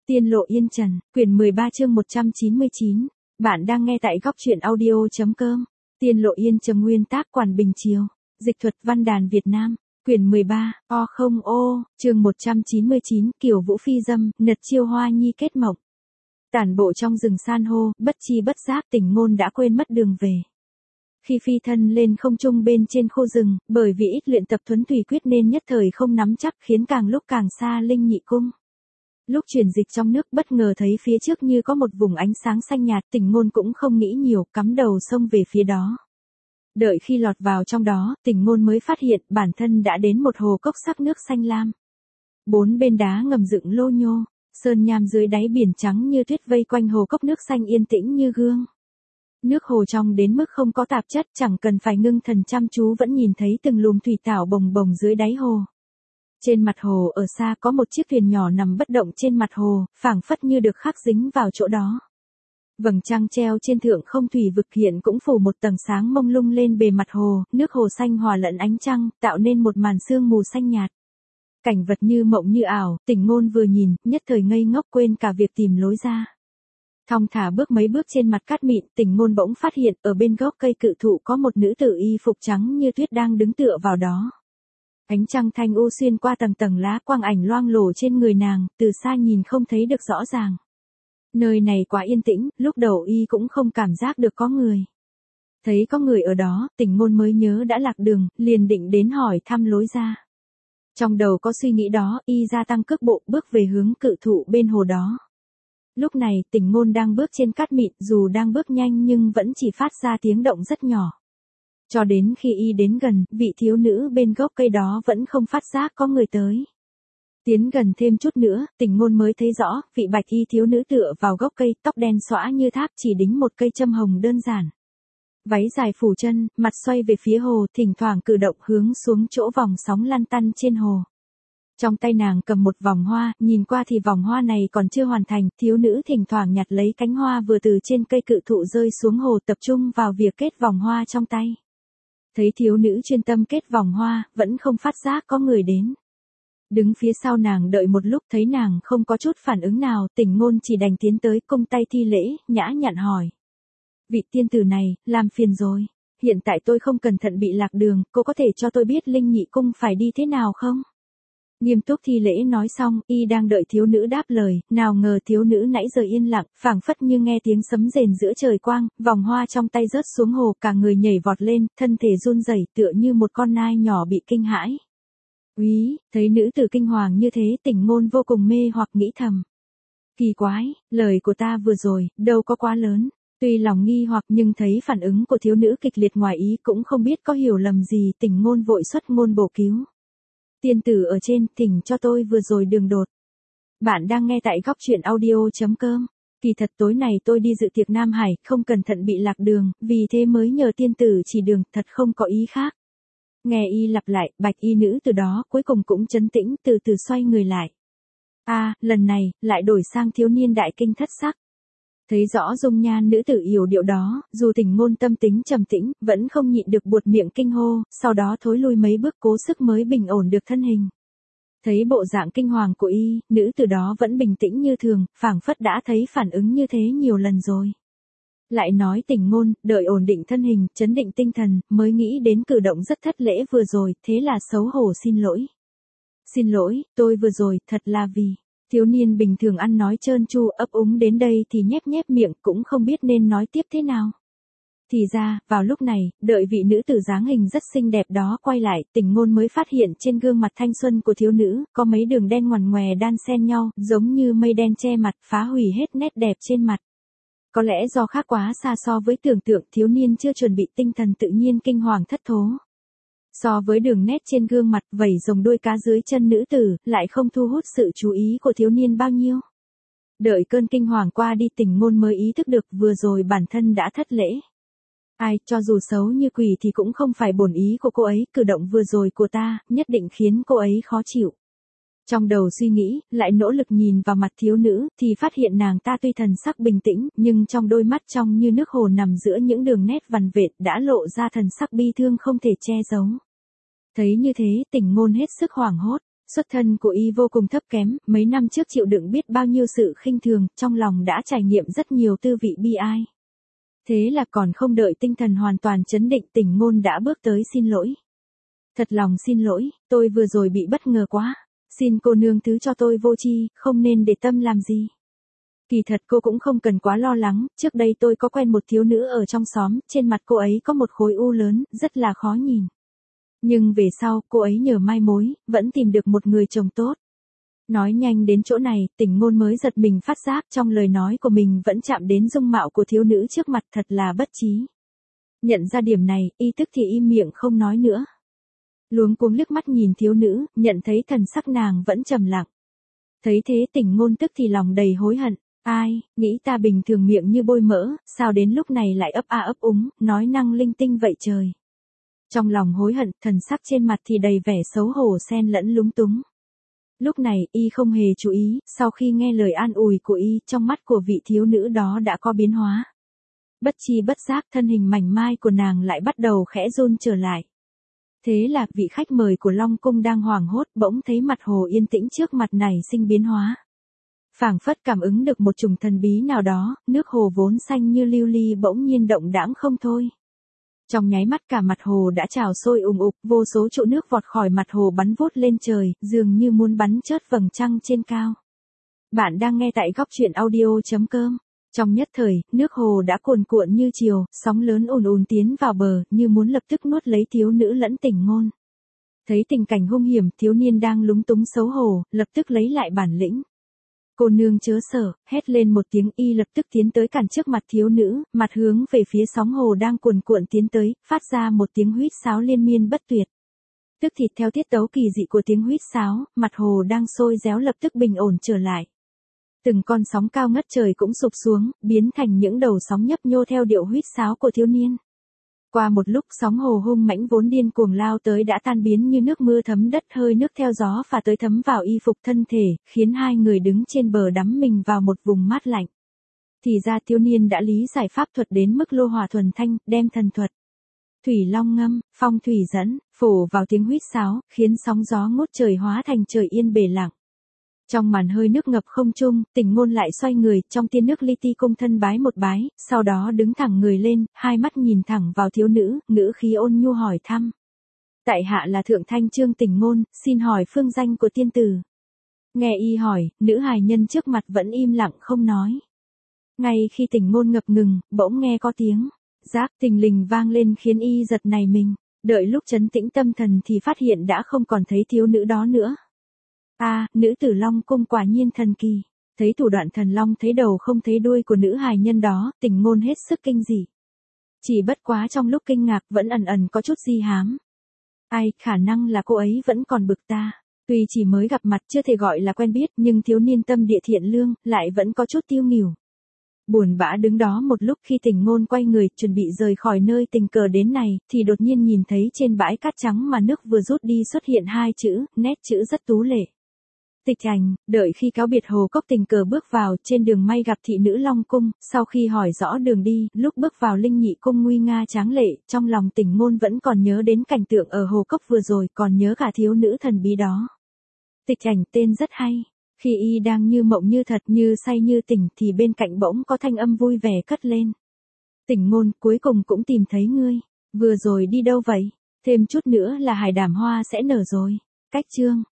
Tiên lộ yên trần, quyển 13 chương 199. Bạn đang nghe tại góc truyện audio.com. Tiên lộ yên trần, nguyên tác Quản Bình Triều. Dịch thuật Văn đàn Việt Nam. Quyển 13, chương 199, Kiều Vũ phi dâm, Nật chiêu hoa nhi kết mộng. Tản bộ trong rừng san hô, bất chi bất giác Tình Ngôn đã quên mất đường về. Khi phi thân lên không trung bên trên khô rừng, bởi vì ít luyện tập thuấn thủy quyết nên nhất thời không nắm chắc, khiến càng lúc càng xa Linh Nhị cung. Lúc chuyển dịch trong nước bất ngờ thấy phía trước như có một vùng ánh sáng xanh nhạt, Tình Ngôn cũng không nghĩ nhiều, cắm đầu xông về phía đó. Đợi khi lọt vào trong đó, Tình Ngôn mới phát hiện bản thân đã đến một hồ cốc sắc nước xanh lam. Bốn bên đá ngầm dựng lô nhô, sơn nham dưới đáy biển trắng như tuyết vây quanh hồ cốc nước xanh yên tĩnh như gương. Nước hồ trong đến mức không có tạp chất, chẳng cần phải ngưng thần chăm chú vẫn nhìn thấy từng lùm thủy tảo bồng bồng dưới đáy hồ. Trên mặt hồ ở xa có một chiếc thuyền nhỏ nằm bất động trên mặt hồ, phảng phất như được khắc dính vào chỗ đó. Vầng trăng treo trên thượng không thủy vực hiện cũng phủ một tầng sáng mông lung lên bề mặt hồ, nước hồ xanh hòa lẫn ánh trăng, tạo nên một màn sương mù xanh nhạt. Cảnh vật như mộng như ảo, Tình Ngôn vừa nhìn, nhất thời ngây ngốc quên cả việc tìm lối ra. Thong thả bước mấy bước trên mặt cát mịn, Tình Ngôn bỗng phát hiện ở bên gốc cây cự thụ có một nữ tử y phục trắng như tuyết đang đứng tựa vào đó. Ánh trăng thanh u xuyên qua tầng tầng lá, quang ảnh loang lổ trên người nàng, từ xa nhìn không thấy được rõ ràng. Nơi này quá yên tĩnh, lúc đầu y cũng không cảm giác được có người. Thấy có người ở đó, Tình Ngôn mới nhớ đã lạc đường, liền định đến hỏi thăm lối ra. Trong đầu có suy nghĩ đó, y gia tăng cước bộ bước về hướng cự thụ bên hồ đó. Lúc này, Tình Ngôn đang bước trên cát mịn, dù đang bước nhanh nhưng vẫn chỉ phát ra tiếng động rất nhỏ. Cho đến khi y đến gần, vị thiếu nữ bên gốc cây đó vẫn không phát giác có người tới. Tiến gần thêm chút nữa, Tình Ngôn mới thấy rõ, vị bạch y thiếu nữ tựa vào gốc cây, tóc đen xõa như tháp, chỉ đính một cây châm hồng đơn giản. Váy dài phủ chân, mặt xoay về phía hồ, thỉnh thoảng cử động hướng xuống chỗ vòng sóng lăn tăn trên hồ. Trong tay nàng cầm một vòng hoa, nhìn qua thì vòng hoa này còn chưa hoàn thành, thiếu nữ thỉnh thoảng nhặt lấy cánh hoa vừa từ trên cây cự thụ rơi xuống hồ, tập trung vào việc kết vòng hoa trong tay. Thấy thiếu nữ chuyên tâm kết vòng hoa, vẫn không phát giác có người đến. Đứng phía sau nàng đợi một lúc, thấy nàng không có chút phản ứng nào, Tình Ngôn chỉ đành tiến tới cung tay thi lễ, nhã nhặn hỏi. Vị tiên tử này, làm phiền rồi. Hiện tại tôi không cẩn thận bị lạc đường, cô có thể cho tôi biết Linh Nhị cung phải đi thế nào không? Nghiêm túc thi lễ nói xong, y đang đợi thiếu nữ đáp lời, nào ngờ thiếu nữ nãy giờ yên lặng, phảng phất như nghe tiếng sấm rền giữa trời quang, vòng hoa trong tay rớt xuống hồ, cả người nhảy vọt lên, thân thể run rẩy tựa như một con nai nhỏ bị kinh hãi. Úy, thấy nữ tử kinh hoàng như thế, Tình Ngôn vô cùng mê hoặc nghĩ thầm. Kỳ quái, lời của ta vừa rồi, đâu có quá lớn. Tuy lòng nghi hoặc nhưng thấy phản ứng của thiếu nữ kịch liệt ngoài ý, cũng không biết có hiểu lầm gì, Tình Ngôn vội xuất ngôn bổ cứu. Tiên tử ở trên, thỉnh cho tôi vừa rồi đường đột. Bạn đang nghe tại góc truyện audio.com. Kỳ thật tối này tôi đi dự tiệc Nam Hải, không cẩn thận bị lạc đường, vì thế mới nhờ tiên tử chỉ đường, thật không có ý khác. Nghe y lặp lại, bạch y nữ từ đó cuối cùng cũng trấn tĩnh, từ từ xoay người lại. Lần này, lại đổi sang thiếu niên đại kinh thất sắc. Thấy rõ dung nhan nữ tử yểu điệu đó, dù Tình Ngôn tâm tính trầm tĩnh, vẫn không nhịn được buột miệng kinh hô, sau đó thối lui mấy bước cố sức mới bình ổn được thân hình. Thấy bộ dạng kinh hoàng của y, nữ tử đó vẫn bình tĩnh như thường, phảng phất đã thấy phản ứng như thế nhiều lần rồi. Lại nói Tình Ngôn, đợi ổn định thân hình, chấn định tinh thần, mới nghĩ đến cử động rất thất lễ vừa rồi, thế là xấu hổ xin lỗi. Xin lỗi, tôi vừa rồi, thật là vì... Thiếu niên bình thường ăn nói trơn tru, ấp úng đến đây thì nhép nhép miệng, cũng không biết nên nói tiếp thế nào. Thì ra, vào lúc này, đợi vị nữ tử dáng hình rất xinh đẹp đó quay lại, Tình Ngôn mới phát hiện trên gương mặt thanh xuân của thiếu nữ, có mấy đường đen ngoằn ngoè đan xen nhau, giống như mây đen che mặt, phá hủy hết nét đẹp trên mặt. Có lẽ do khác quá xa so với tưởng tượng, thiếu niên chưa chuẩn bị tinh thần tự nhiên kinh hoàng thất thố. So với đường nét trên gương mặt vẩy rồng đuôi cá dưới chân nữ tử, lại không thu hút sự chú ý của thiếu niên bao nhiêu. Đợi cơn kinh hoàng qua đi, Tình Ngôn mới ý thức được vừa rồi bản thân đã thất lễ. Cho dù xấu như quỷ thì cũng không phải bổn ý của cô ấy, cử động vừa rồi của ta, nhất định khiến cô ấy khó chịu. Trong đầu suy nghĩ, lại nỗ lực nhìn vào mặt thiếu nữ, thì phát hiện nàng ta tuy thần sắc bình tĩnh, nhưng trong đôi mắt trong như nước hồ nằm giữa những đường nét vằn vệt đã lộ ra thần sắc bi thương không thể che giấu. Thấy như thế, Tình Ngôn hết sức hoảng hốt, Xuất thân của y vô cùng thấp kém, mấy năm trước chịu đựng biết bao nhiêu sự khinh thường, trong lòng đã trải nghiệm rất nhiều tư vị bi ai. Thế là còn không đợi tinh thần hoàn toàn chấn định, Tình Ngôn đã bước tới xin lỗi. Thật lòng xin lỗi, tôi vừa rồi bị bất ngờ quá. Xin cô nương thứ cho tôi vô tri, không nên để tâm làm gì. Kỳ thật cô cũng không cần quá lo lắng, trước đây tôi có quen một thiếu nữ ở trong xóm, trên mặt cô ấy có một khối u lớn, rất là khó nhìn. Nhưng về sau, cô ấy nhờ mai mối, vẫn tìm được một người chồng tốt. Nói nhanh đến chỗ này, Tình Ngôn mới giật mình phát giác trong lời nói của mình vẫn chạm đến dung mạo của thiếu nữ trước mặt, thật là bất trí. Nhận ra điểm này, y tức thì im miệng không nói nữa. Luống cuống liếc mắt nhìn thiếu nữ, nhận thấy thần sắc nàng vẫn trầm lặng. Thấy thế Tình Ngôn tức thì lòng đầy hối hận. Ai, nghĩ ta bình thường miệng như bôi mỡ, sao đến lúc này lại ấp a ấp úng, nói năng linh tinh vậy trời. Trong lòng hối hận, thần sắc trên mặt thì đầy vẻ xấu hổ xen lẫn lúng túng. Lúc này, y không hề chú ý, sau khi nghe lời an ủi của y, trong mắt của vị thiếu nữ đó đã có biến hóa. Bất chi bất giác thân hình mảnh mai của nàng lại bắt đầu khẽ run trở lại. Thế là vị khách mời của Long Cung đang hoảng hốt bỗng thấy mặt hồ yên tĩnh trước mặt này sinh biến hóa. Phảng phất cảm ứng được một chủng thần bí nào đó, nước hồ vốn xanh như lưu ly bỗng nhiên động đãng không thôi. Trong nháy mắt cả mặt hồ đã trào sôi ùng ục, vô số trụ nước vọt khỏi mặt hồ bắn vút lên trời, dường như muốn bắn chớt vầng trăng trên cao. Bạn đang nghe tại goctruyện.audio.com. Trong nhất thời, nước hồ đã cuồn cuộn như triều, sóng lớn ùn ùn tiến vào bờ, như muốn lập tức nuốt lấy thiếu nữ lẫn Tình Ngôn. Thấy tình cảnh hung hiểm, thiếu niên đang lúng túng xấu hổ, lập tức lấy lại bản lĩnh. Cô nương chớ sợ, hét lên một tiếng, y lập tức tiến tới cản trước mặt thiếu nữ, mặt hướng về phía sóng hồ đang cuồn cuộn tiến tới, phát ra một tiếng huýt sáo liên miên bất tuyệt. Tức thì theo tiết tấu kỳ dị của tiếng huýt sáo, mặt hồ đang sôi réo lập tức bình ổn trở lại. Từng con sóng cao ngất trời cũng sụp xuống, biến thành những đầu sóng nhấp nhô theo điệu huýt sáo của thiếu niên. Qua một lúc sóng hồ hung mãnh vốn điên cuồng lao tới đã tan biến như nước mưa thấm đất, hơi nước theo gió phả tới thấm vào y phục thân thể, khiến hai người đứng trên bờ đắm mình vào một vùng mát lạnh. Thì ra thiếu niên đã lý giải pháp thuật đến mức lô hỏa thuần thanh, đem thần thuật. Thủy long ngâm, phong thủy dẫn, phổ vào tiếng huýt sáo, khiến sóng gió ngút trời hóa thành trời yên bể lặng. Trong màn hơi nước ngập không trung, Tình Ngôn lại xoay người, trong tia nước li ti cung thân bái một bái, sau đó đứng thẳng người lên, hai mắt nhìn thẳng vào thiếu nữ, ngữ khí ôn nhu hỏi thăm. Tại hạ là Thượng Thanh Trương Tình Ngôn, xin hỏi phương danh của tiên tử. Nghe y hỏi, nữ hài nhân trước mặt vẫn im lặng không nói. Ngay khi Tình Ngôn ngập ngừng, bỗng nghe có tiếng rác thình lình vang lên khiến y giật nảy mình, đợi lúc trấn tĩnh tâm thần thì phát hiện đã không còn thấy thiếu nữ đó nữa. Nữ tử Long Cung quả nhiên thần kỳ. Thấy thủ đoạn thần long thấy đầu không thấy đuôi của nữ hài nhân đó, Tình Ngôn hết sức kinh dị. Chỉ bất quá trong lúc kinh ngạc vẫn ẩn ẩn có chút di hám. Khả năng là cô ấy vẫn còn bực ta. Tuy chỉ mới gặp mặt chưa thể gọi là quen biết, nhưng thiếu niên tâm địa thiện lương, lại vẫn có chút tiêu nghỉu. Buồn bã đứng đó một lúc, khi Tình Ngôn quay người chuẩn bị rời khỏi nơi tình cờ đến này, thì đột nhiên nhìn thấy trên bãi cát trắng mà nước vừa rút đi xuất hiện hai chữ, nét chữ rất tú lệ. Tịch Thành. Đợi khi cáo biệt Hồ Cốc tình cờ bước vào, trên đường may gặp thị nữ Long Cung, sau khi hỏi rõ đường đi, lúc bước vào Linh Nhị Cung nguy nga tráng lệ, trong lòng Tình Ngôn vẫn còn nhớ đến cảnh tượng ở Hồ Cốc vừa rồi, còn nhớ cả thiếu nữ thần bí đó. Tịch Thành tên rất hay. Khi y đang như mộng như thật, như say như tỉnh, thì bên cạnh bỗng có thanh âm vui vẻ cất lên. Tình Ngôn, cuối cùng cũng tìm thấy ngươi. Vừa rồi đi đâu vậy? Thêm chút nữa là hải đảm hoa sẽ nở rồi. Cách chương